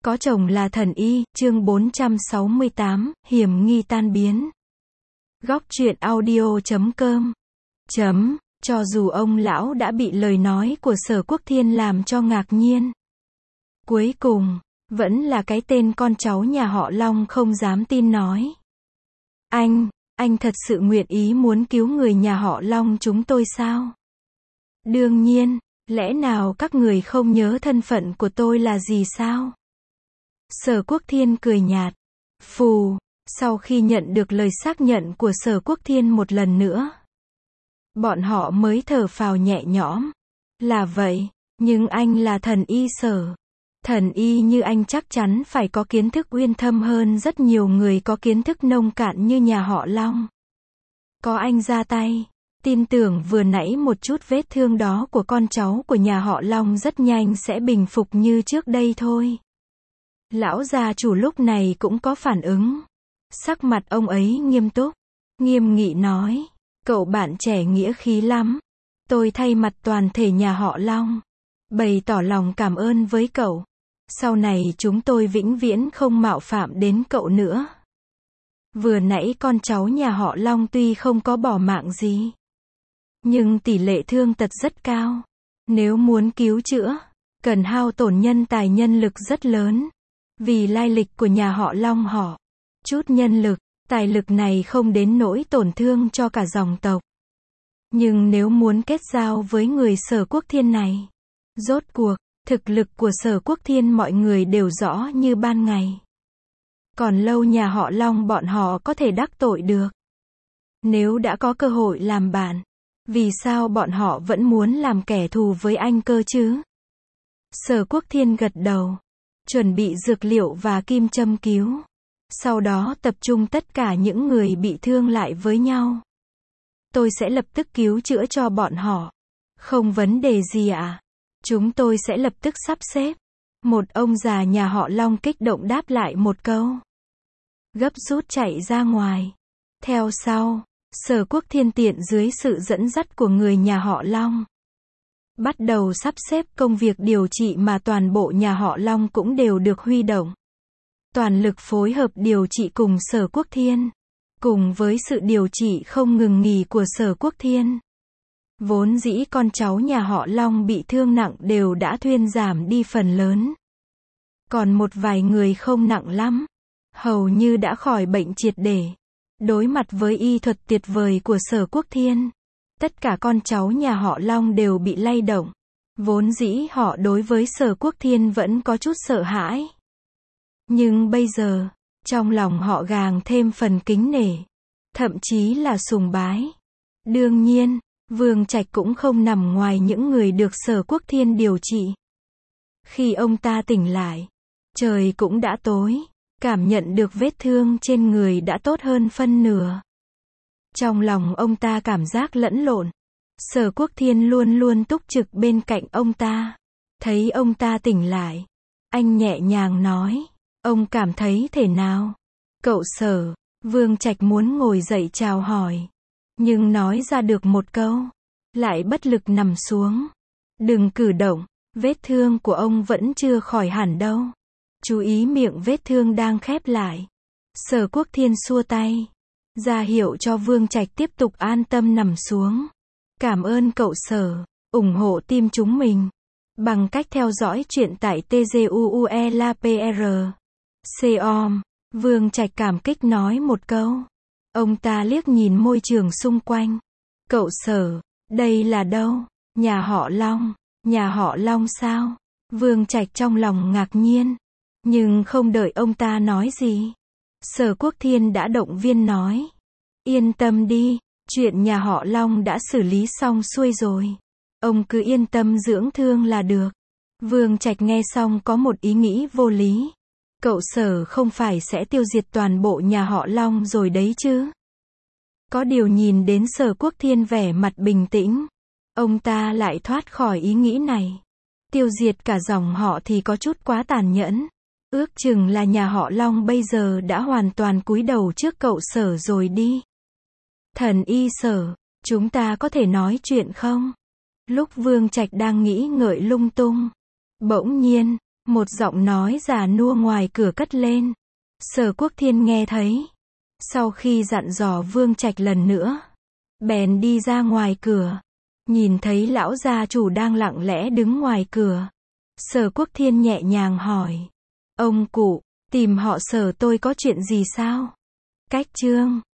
Có chồng là thần y, chương 468, hiểm nghi tan biến. Góc truyện audio.com. Cho dù ông lão đã bị lời nói của Sở Quốc Thiên làm cho ngạc nhiên. Cuối cùng, vẫn là cái tên con cháu nhà họ Long không dám tin nói. Anh thật sự nguyện ý muốn cứu người nhà họ Long chúng tôi sao? Đương nhiên, lẽ nào các người không nhớ thân phận của tôi là gì sao? Sở Quốc Thiên cười nhạt. Phù, sau khi nhận được lời xác nhận của Sở Quốc Thiên một lần nữa, bọn họ mới thở phào nhẹ nhõm. Là vậy, nhưng anh là thần y Sở. Thần y như anh chắc chắn phải có kiến thức uyên thâm hơn rất nhiều người có kiến thức nông cạn như nhà họ Long. Có anh ra tay, tin tưởng vừa nãy một chút vết thương đó của con cháu của nhà họ Long rất nhanh sẽ bình phục như trước đây thôi. Lão gia chủ lúc này cũng có phản ứng. Sắc mặt ông ấy nghiêm túc, nghiêm nghị nói, cậu bạn trẻ nghĩa khí lắm. Tôi thay mặt toàn thể nhà họ Long, bày tỏ lòng cảm ơn với cậu. Sau này chúng tôi vĩnh viễn không mạo phạm đến cậu nữa. Vừa nãy con cháu nhà họ Long tuy không có bỏ mạng gì, nhưng tỷ lệ thương tật rất cao. Nếu muốn cứu chữa, cần hao tổn nhân tài nhân lực rất lớn. Vì lai lịch của nhà họ Long họ, chút nhân lực, tài lực này không đến nỗi tổn thương cho cả dòng tộc. Nhưng nếu muốn kết giao với người Sở Quốc Thiên này, rốt cuộc, thực lực của Sở Quốc Thiên mọi người đều rõ như ban ngày. Còn lâu nhà họ Long bọn họ có thể đắc tội được. Nếu đã có cơ hội làm bạn, vì sao bọn họ vẫn muốn làm kẻ thù với anh cơ chứ? Sở Quốc Thiên gật đầu, chuẩn bị dược liệu và kim châm cứu. Sau đó tập trung tất cả những người bị thương lại với nhau. Tôi sẽ lập tức cứu chữa cho bọn họ. Không vấn đề gì ạ. Chúng tôi sẽ lập tức sắp xếp. Một ông già nhà họ Long kích động đáp lại một câu. Gấp rút chạy ra ngoài. Theo sau, Sở Quốc Thiên tiện dưới sự dẫn dắt của người nhà họ Long, bắt đầu sắp xếp công việc điều trị mà toàn bộ nhà họ Long cũng đều được huy động. Toàn lực phối hợp điều trị cùng Sở Quốc Thiên. Cùng với sự điều trị không ngừng nghỉ của Sở Quốc Thiên, vốn dĩ con cháu nhà họ Long bị thương nặng đều đã thuyên giảm đi phần lớn. Còn một vài người không nặng lắm, hầu như đã khỏi bệnh triệt để. Đối mặt với y thuật tuyệt vời của Sở Quốc Thiên, tất cả con cháu nhà họ Long đều bị lay động. Vốn dĩ họ đối với Sở Quốc Thiên vẫn có chút sợ hãi. Nhưng bây giờ, trong lòng họ càng thêm phần kính nể, thậm chí là sùng bái. Đương nhiên, Vương Trạch cũng không nằm ngoài những người được Sở Quốc Thiên điều trị. Khi ông ta tỉnh lại, trời cũng đã tối, cảm nhận được vết thương trên người đã tốt hơn phân nửa. Trong lòng ông ta cảm giác lẫn lộn. Sở Quốc Thiên luôn luôn túc trực bên cạnh ông ta. Thấy ông ta tỉnh lại, anh nhẹ nhàng nói, ông cảm thấy thế nào? Cậu Sở, Vương Trạch muốn ngồi dậy chào hỏi, nhưng nói ra được một câu, lại bất lực nằm xuống. Đừng cử động, vết thương của ông vẫn chưa khỏi hẳn đâu. Chú ý miệng vết thương đang khép lại. Sở Quốc Thiên xua tay, ra hiệu cho Vương Trạch tiếp tục an tâm nằm xuống. Cảm ơn cậu Sở, ủng hộ team chúng mình bằng cách theo dõi chuyện tại tguelapr.com. Vương Trạch cảm kích nói một câu. Ông ta liếc nhìn môi trường xung quanh. Cậu Sở, đây là đâu? Nhà họ Long. Nhà họ Long sao? Vương Trạch trong lòng ngạc nhiên, nhưng không đợi ông ta nói gì, Sở Quốc Thiên đã động viên nói. Yên tâm đi, chuyện nhà họ Long đã xử lý xong xuôi rồi. Ông cứ yên tâm dưỡng thương là được. Vương Trạch nghe xong có một ý nghĩ vô lý. Cậu Sở không phải sẽ tiêu diệt toàn bộ nhà họ Long rồi đấy chứ? Có điều nhìn đến Sở Quốc Thiên vẻ mặt bình tĩnh, ông ta lại thoát khỏi ý nghĩ này. Tiêu diệt cả dòng họ thì có chút quá tàn nhẫn. Ước chừng là nhà họ Long bây giờ đã hoàn toàn cúi đầu trước cậu Sở rồi đi. Thần y Sở, chúng ta có thể nói chuyện không? Lúc Vương Trạch đang nghĩ ngợi lung tung, bỗng nhiên, Một giọng nói già nua ngoài cửa cất lên. Sở Quốc Thiên nghe thấy. Sau khi dặn dò Vương Trạch lần nữa, bèn đi ra ngoài cửa. Nhìn thấy lão gia chủ đang lặng lẽ đứng ngoài cửa. Sở Quốc Thiên nhẹ nhàng hỏi. Ông cụ, tìm họ Sở tôi có chuyện gì sao? Cách chương